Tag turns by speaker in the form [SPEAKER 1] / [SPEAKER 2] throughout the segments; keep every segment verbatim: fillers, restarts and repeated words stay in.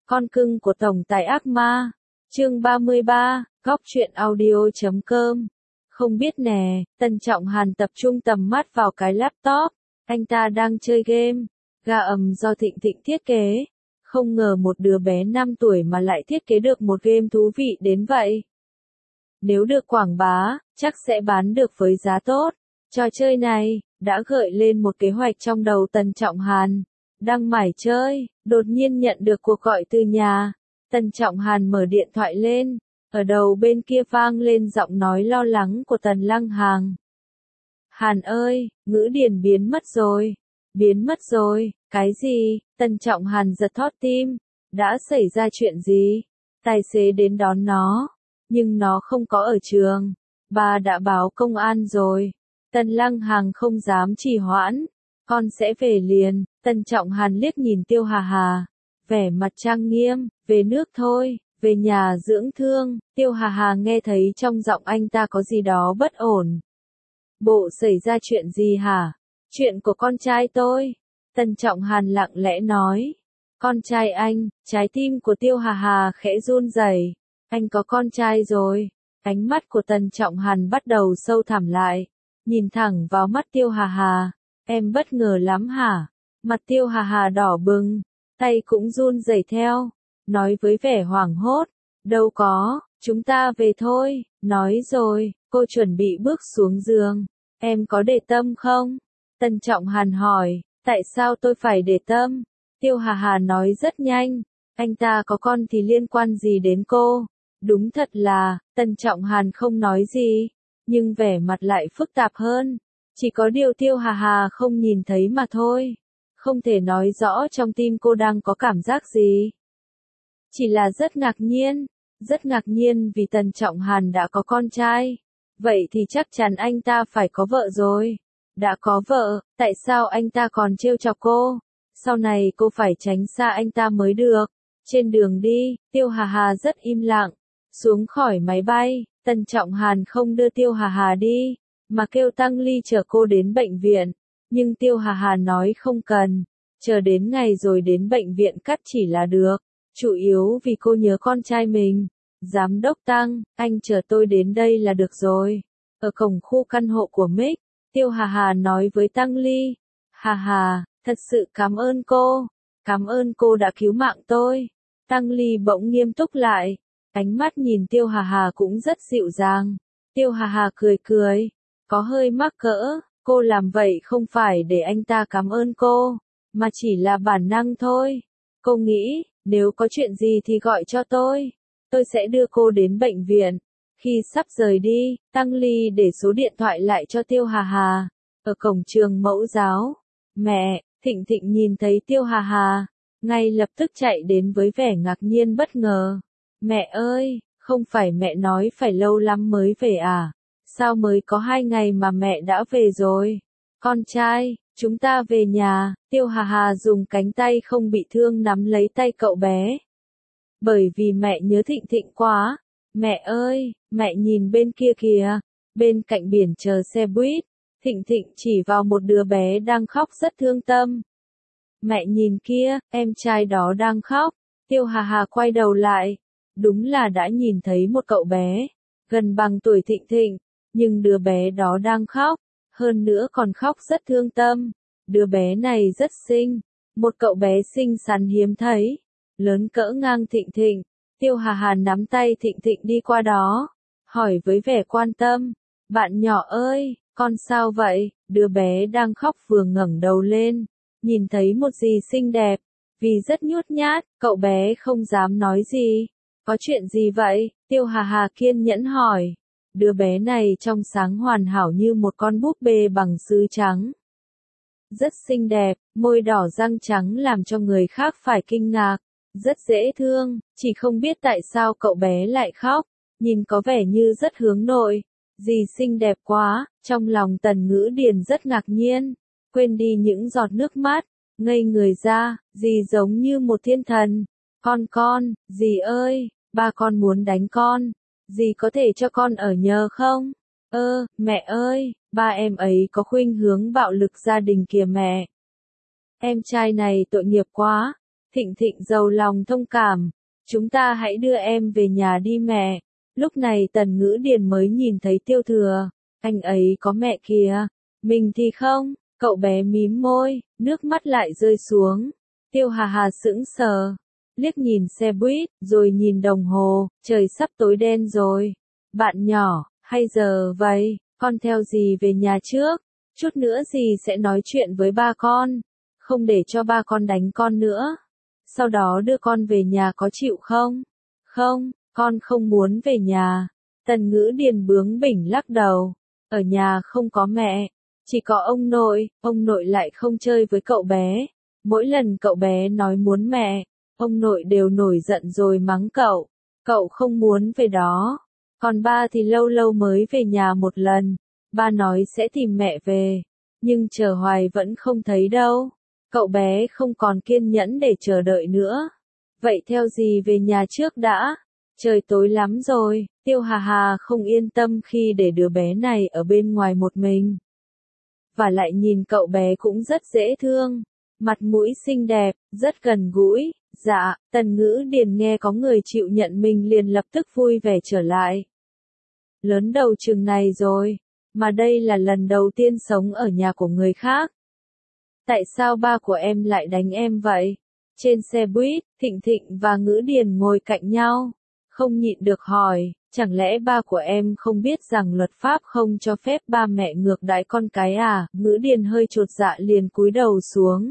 [SPEAKER 1] Con cưng của tổng tài ác ma. Chương ba mươi ba, góc truyện audio chấm com. Không biết nè, Tân Trọng Hàn tập trung tầm mắt vào cái laptop. Anh ta đang chơi game. Gà ầm do Thịnh Thịnh thiết kế. Không ngờ một đứa bé năm tuổi mà lại thiết kế được một game thú vị đến vậy. Nếu được quảng bá, chắc sẽ bán được với giá tốt. Trò chơi này đã gợi lên một kế hoạch trong đầu Tân Trọng Hàn. Đang mải chơi, đột nhiên nhận được cuộc gọi từ nhà. Tân Trọng Hàn mở điện thoại lên, ở đầu bên kia vang lên giọng nói lo lắng của Tần Lăng Hàng. Hàn ơi, ngữ điển biến mất rồi. Biến mất rồi, cái gì? Tân Trọng Hàn giật thót tim. Đã xảy ra chuyện gì? Tài xế đến đón nó, nhưng nó không có ở trường. Bà đã báo công an rồi. Tần Lăng Hàng không dám trì hoãn. Con sẽ về liền. Tân Trọng Hàn liếc nhìn Tiêu Hà Hà. Vẻ mặt trang nghiêm, về nước thôi, về nhà dưỡng thương. Tiêu Hà Hà nghe thấy trong giọng anh ta có gì đó bất ổn. Bộ xảy ra chuyện gì hả? Chuyện của con trai tôi. Tân Trọng Hàn lặng lẽ nói. Con trai anh, trái tim của Tiêu Hà Hà khẽ run rẩy. Anh có con trai rồi. Ánh mắt của Tân Trọng Hàn bắt đầu sâu thẳm lại. Nhìn thẳng vào mắt Tiêu Hà Hà. Em bất ngờ lắm hả? Mặt Tiêu Hà Hà đỏ bừng, tay cũng run rẩy theo, nói với vẻ hoảng hốt. Đâu có, chúng ta về thôi. Nói rồi, cô chuẩn bị bước xuống giường. Em có để tâm không? Tân Trọng Hàn hỏi, tại sao tôi phải để tâm? Tiêu Hà Hà nói rất nhanh, anh ta có con thì liên quan gì đến cô? Đúng thật là, Tân Trọng Hàn không nói gì, nhưng vẻ mặt lại phức tạp hơn. Chỉ có điều Tiêu Hà Hà không nhìn thấy mà thôi. Không thể nói rõ trong tim cô đang có cảm giác gì. Chỉ là rất ngạc nhiên. Rất ngạc nhiên vì Tân Trọng Hàn đã có con trai. Vậy thì chắc chắn anh ta phải có vợ rồi. Đã có vợ, tại sao anh ta còn trêu chọc cô? Sau này cô phải tránh xa anh ta mới được. Trên đường đi, Tiêu Hà Hà rất im lặng. Xuống khỏi máy bay, Tân Trọng Hàn không đưa Tiêu Hà Hà đi, mà kêu Tăng Ly chở cô đến bệnh viện. Nhưng Tiêu Hà Hà nói không cần, chờ đến ngày rồi đến bệnh viện cắt chỉ là được. Chủ yếu vì cô nhớ con trai mình. Giám đốc Tăng, anh chờ tôi đến đây là được rồi. Ở cổng khu căn hộ của Mick, Tiêu Hà Hà nói với Tăng Ly. Hà Hà, thật sự cảm ơn cô. Cảm ơn cô đã cứu mạng tôi. Tăng Ly bỗng nghiêm túc lại. Ánh mắt nhìn Tiêu Hà Hà cũng rất dịu dàng. Tiêu Hà Hà cười cười, có hơi mắc cỡ. Cô làm vậy không phải để anh ta cảm ơn cô, mà chỉ là bản năng thôi. Cô nghĩ, nếu có chuyện gì thì gọi cho tôi. Tôi sẽ đưa cô đến bệnh viện. Khi sắp rời đi, Tăng Ly để số điện thoại lại cho Tiêu Hà Hà. Ở cổng trường mẫu giáo, mẹ, Thịnh Thịnh nhìn thấy Tiêu Hà Hà, ngay lập tức chạy đến với vẻ ngạc nhiên bất ngờ. Mẹ ơi, không phải mẹ nói phải lâu lắm mới về à? Sao mới có hai ngày mà mẹ đã về rồi? Con trai, chúng ta về nhà. Tiêu Hà Hà dùng cánh tay không bị thương nắm lấy tay cậu bé. Bởi vì mẹ nhớ Thịnh Thịnh quá. Mẹ ơi, mẹ nhìn bên kia kìa. Bên cạnh biển chờ xe buýt, Thịnh Thịnh chỉ vào một đứa bé đang khóc rất thương tâm. Mẹ nhìn kia, em trai đó đang khóc. Tiêu Hà Hà quay đầu lại. Đúng là đã nhìn thấy một cậu bé, gần bằng tuổi Thịnh Thịnh. Nhưng đứa bé đó đang khóc, hơn nữa còn khóc rất thương tâm. Đứa bé này rất xinh, một cậu bé xinh xắn hiếm thấy, lớn cỡ ngang Thịnh Thịnh. Tiêu Hà Hà nắm tay Thịnh Thịnh đi qua đó, hỏi với vẻ quan tâm, bạn nhỏ ơi, con sao vậy? Đứa bé đang khóc vừa ngẩng đầu lên, nhìn thấy một gì xinh đẹp, vì rất nhút nhát, cậu bé không dám nói gì. Có chuyện gì vậy? Tiêu Hà Hà kiên nhẫn hỏi. Đứa bé này trong sáng hoàn hảo như một con búp bê bằng sứ trắng. Rất xinh đẹp, môi đỏ răng trắng làm cho người khác phải kinh ngạc. Rất dễ thương, chỉ không biết tại sao cậu bé lại khóc. Nhìn có vẻ như rất hướng nội. Dì xinh đẹp quá, trong lòng Tần Ngữ Điền rất ngạc nhiên. Quên đi những giọt nước mắt, ngây người ra, dì giống như một thiên thần. Con con, dì ơi, ba con muốn đánh con. Dì có thể cho con ở nhờ không? Ơ, mẹ ơi, ba em ấy có khuynh hướng bạo lực gia đình kìa mẹ. Em trai này tội nghiệp quá. Thịnh Thịnh giàu lòng thông cảm. Chúng ta hãy đưa em về nhà đi mẹ. Lúc này Tần Ngữ Điền mới nhìn thấy Tiêu Thừa. Anh ấy có mẹ kìa. Mình thì không. Cậu bé mím môi, nước mắt lại rơi xuống. Tiêu Hà Hà sững sờ. Liếc nhìn xe buýt, rồi nhìn đồng hồ, trời sắp tối đen rồi. Bạn nhỏ, hay giờ vậy, con theo dì về nhà trước. Chút nữa dì sẽ nói chuyện với ba con. Không để cho ba con đánh con nữa. Sau đó đưa con về nhà có chịu không? Không, con không muốn về nhà. Tần Ngữ Điền bướng bỉnh lắc đầu. Ở nhà không có mẹ. Chỉ có ông nội, ông nội lại không chơi với cậu bé. Mỗi lần cậu bé nói muốn mẹ, ông nội đều nổi giận rồi mắng cậu. Cậu không muốn về đó. Còn ba thì lâu lâu mới về nhà một lần. Ba nói sẽ tìm mẹ về. Nhưng chờ hoài vẫn không thấy đâu. Cậu bé không còn kiên nhẫn để chờ đợi nữa. Vậy theo dì về nhà trước đã. Trời tối lắm rồi. Tiêu Hà Hà không yên tâm khi để đứa bé này ở bên ngoài một mình. Và lại nhìn cậu bé cũng rất dễ thương. Mặt mũi xinh đẹp, rất gần gũi. Dạ, Tần Ngữ Điền nghe có người chịu nhận mình liền lập tức vui vẻ trở lại. Lớn đầu chừng này rồi, mà đây là lần đầu tiên sống ở nhà của người khác. Tại sao ba của em lại đánh em vậy? Trên xe buýt, Thịnh Thịnh và Ngữ Điền ngồi cạnh nhau. Không nhịn được hỏi, chẳng lẽ ba của em không biết rằng luật pháp không cho phép ba mẹ ngược đãi con cái à? Ngữ Điền hơi chột dạ liền cúi đầu xuống.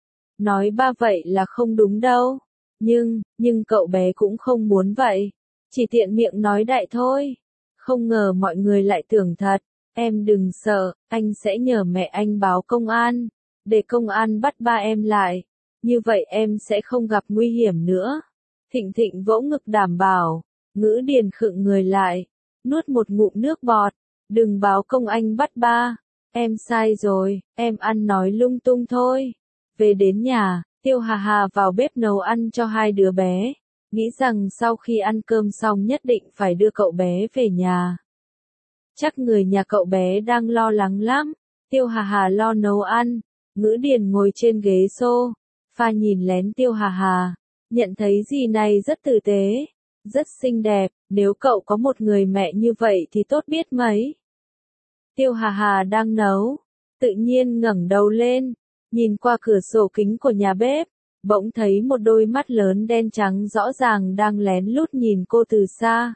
[SPEAKER 1] Nói ba vậy là không đúng đâu. Nhưng, nhưng cậu bé cũng không muốn vậy. Chỉ tiện miệng nói đại thôi. Không ngờ mọi người lại tưởng thật. Em đừng sợ, anh sẽ nhờ mẹ anh báo công an. Để công an bắt ba em lại. Như vậy em sẽ không gặp nguy hiểm nữa. Thịnh Thịnh vỗ ngực đảm bảo. Ngữ Điền khựng người lại. Nuốt một ngụm nước bọt. Đừng báo công anh bắt ba. Em sai rồi, em ăn nói lung tung thôi. Về đến nhà, Tiêu Hà Hà vào bếp nấu ăn cho hai đứa bé. Nghĩ rằng sau khi ăn cơm xong nhất định phải đưa cậu bé về nhà. Chắc người nhà cậu bé đang lo lắng lắm. Tiêu Hà Hà lo nấu ăn. Ngữ Điền ngồi trên ghế xô. Pha nhìn lén Tiêu Hà Hà. Nhận thấy dì này rất tử tế. Rất xinh đẹp. Nếu cậu có một người mẹ như vậy thì tốt biết mấy. Tiêu Hà Hà đang nấu. Tự nhiên ngẩng đầu lên. Nhìn qua cửa sổ kính của nhà bếp. Bỗng thấy một đôi mắt lớn đen trắng rõ ràng đang lén lút nhìn cô từ xa.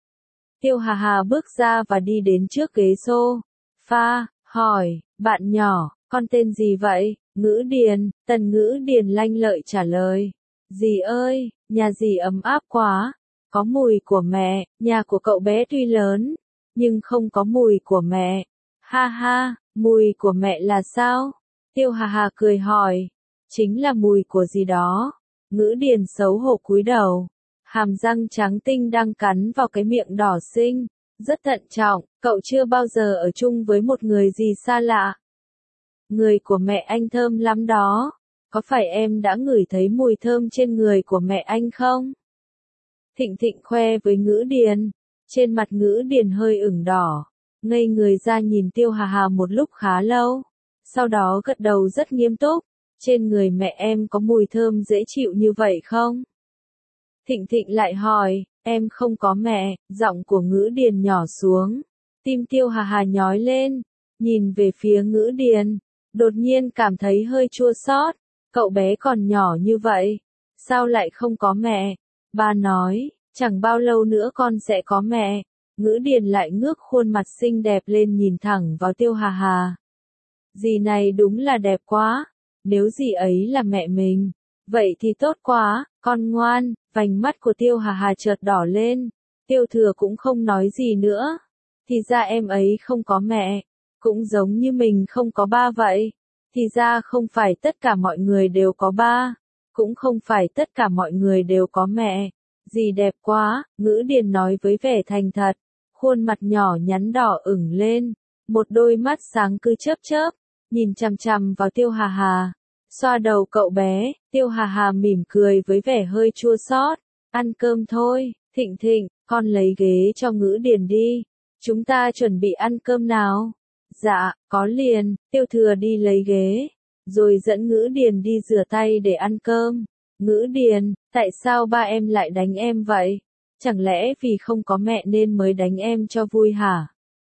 [SPEAKER 1] Tiêu Hà Hà bước ra và đi đến trước ghế xô. Pha, hỏi, bạn nhỏ, con tên gì vậy? Ngữ Điền, Tần Ngữ Điền lanh lợi trả lời. Dì ơi, nhà dì ấm áp quá. Có mùi của mẹ, nhà của cậu bé tuy lớn, nhưng không có mùi của mẹ. Ha ha, mùi của mẹ là sao? Tiêu Hà Hà cười hỏi. Chính là mùi của gì đó. Ngữ Điền xấu hổ cúi đầu. Hàm răng trắng tinh đang cắn vào cái miệng đỏ xinh. Rất thận trọng, cậu chưa bao giờ ở chung với một người gì xa lạ. Người của mẹ anh thơm lắm đó. Có phải em đã ngửi thấy mùi thơm trên người của mẹ anh không? Thịnh Thịnh khoe với Ngữ Điền. Trên mặt Ngữ Điền hơi ửng đỏ. Ngây người ra nhìn Tiêu Hà Hà một lúc khá lâu. Sau đó gật đầu rất nghiêm túc. Trên người mẹ em có mùi thơm dễ chịu như vậy không? Thịnh Thịnh lại hỏi, em không có mẹ, giọng của Ngữ Điền nhỏ xuống. Tim Tiêu Hà Hà nhói lên, nhìn về phía Ngữ Điền, đột nhiên cảm thấy hơi chua xót. Cậu bé còn nhỏ như vậy, sao lại không có mẹ? Ba nói, chẳng bao lâu nữa con sẽ có mẹ. Ngữ Điền lại ngước khuôn mặt xinh đẹp lên nhìn thẳng vào Tiêu Hà Hà. Dì này đúng là đẹp quá. Nếu dì ấy là mẹ mình, vậy thì tốt quá, con ngoan. Vành mắt của Tiêu Hà Hà chợt đỏ lên. Tiêu Thừa cũng không nói gì nữa. Thì ra em ấy không có mẹ, cũng giống như mình không có ba vậy. Thì ra không phải tất cả mọi người đều có ba, cũng không phải tất cả mọi người đều có mẹ. Dì đẹp quá, Ngữ Điền nói với vẻ thành thật. Khuôn mặt nhỏ nhắn đỏ ửng lên, một đôi mắt sáng cứ chớp chớp, nhìn chằm chằm vào Tiêu Hà Hà. Xoa đầu cậu bé, Tiêu Hà Hà mỉm cười với vẻ hơi chua xót. Ăn cơm thôi, Thịnh Thịnh, con lấy ghế cho Ngữ Điền đi. Chúng ta chuẩn bị ăn cơm nào? Dạ, có liền. Tiêu Thừa đi lấy ghế, rồi dẫn Ngữ Điền đi rửa tay để ăn cơm. Ngữ Điền, tại sao ba em lại đánh em vậy? Chẳng lẽ vì không có mẹ nên mới đánh em cho vui hả?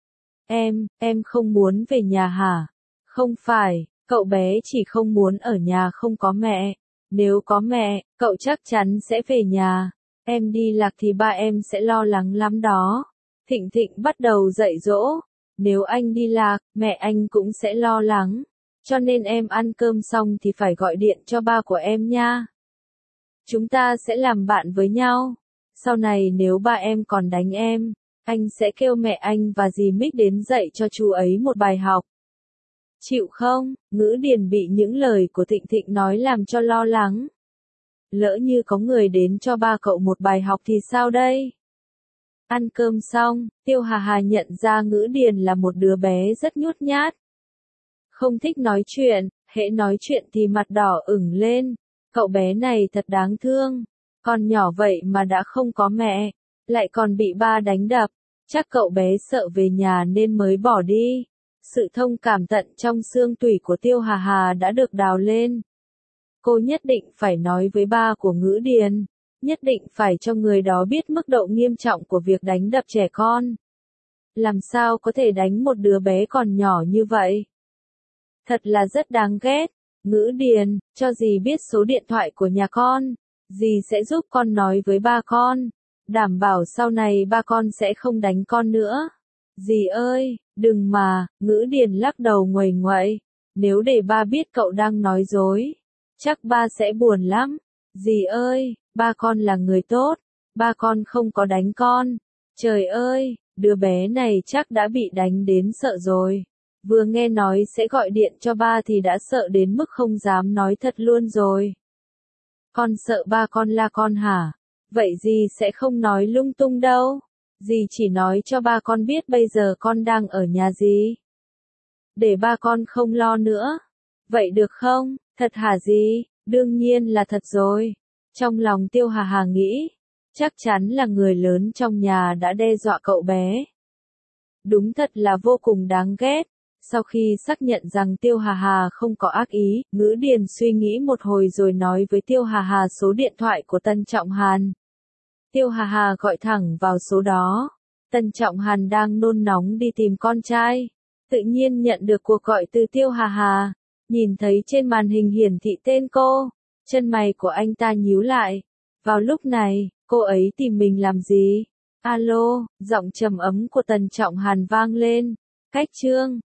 [SPEAKER 1] Em, em không muốn về nhà hả? Không phải, cậu bé chỉ không muốn ở nhà không có mẹ. Nếu có mẹ, cậu chắc chắn sẽ về nhà. Em đi lạc thì ba em sẽ lo lắng lắm đó. Thịnh Thịnh bắt đầu dạy dỗ. Nếu anh đi lạc, mẹ anh cũng sẽ lo lắng. Cho nên em ăn cơm xong thì phải gọi điện cho ba của em nha. Chúng ta sẽ làm bạn với nhau. Sau này nếu ba em còn đánh em, anh sẽ kêu mẹ anh và dì Mích đến dạy cho chú ấy một bài học. Chịu không? Ngữ Điền bị những lời của Thịnh Thịnh nói làm cho lo lắng. Lỡ như có người đến cho ba cậu một bài học thì sao đây? Ăn cơm xong, Tiêu Hà Hà nhận ra Ngữ Điền là một đứa bé rất nhút nhát. Không thích nói chuyện, hễ nói chuyện thì mặt đỏ ửng lên. Cậu bé này thật đáng thương. Còn nhỏ vậy mà đã không có mẹ, lại còn bị ba đánh đập. Chắc cậu bé sợ về nhà nên mới bỏ đi. Sự thông cảm tận trong xương tủy của Tiêu Hà Hà đã được đào lên. Cô nhất định phải nói với ba của Ngữ Điền. Nhất định phải cho người đó biết mức độ nghiêm trọng của việc đánh đập trẻ con. Làm sao có thể đánh một đứa bé còn nhỏ như vậy? Thật là rất đáng ghét. Ngữ Điền, cho dì biết số điện thoại của nhà con. Dì sẽ giúp con nói với ba con. Đảm bảo sau này ba con sẽ không đánh con nữa. Dì ơi, đừng mà, Ngữ Điền lắc đầu nguầy nguậy. Nếu để ba biết cậu đang nói dối, chắc ba sẽ buồn lắm. Dì ơi, ba con là người tốt. Ba con không có đánh con. Trời ơi, đứa bé này chắc đã bị đánh đến sợ rồi. Vừa nghe nói sẽ gọi điện cho ba thì đã sợ đến mức không dám nói thật luôn rồi. Con sợ ba con la con hả? Vậy dì sẽ không nói lung tung đâu. Dì chỉ nói cho ba con biết bây giờ con đang ở nhà dì. Để ba con không lo nữa. Vậy được không? Thật hả dì? Đương nhiên là thật rồi. Trong lòng Tiêu Hà Hà nghĩ, chắc chắn là người lớn trong nhà đã đe dọa cậu bé. Đúng thật là vô cùng đáng ghét. Sau khi xác nhận rằng Tiêu Hà Hà không có ác ý, Ngữ Điền suy nghĩ một hồi rồi nói với Tiêu Hà Hà số điện thoại của Tân Trọng Hàn. Tiêu Hà Hà gọi thẳng vào số đó. Tân Trọng Hàn đang nôn nóng đi tìm con trai. Tự nhiên nhận được cuộc gọi từ Tiêu Hà Hà. Nhìn thấy trên màn hình hiển thị tên cô. Chân mày của anh ta nhíu lại. Vào lúc này, cô ấy tìm mình làm gì? Alo, giọng trầm ấm của Tân Trọng Hàn vang lên. Cách Trương.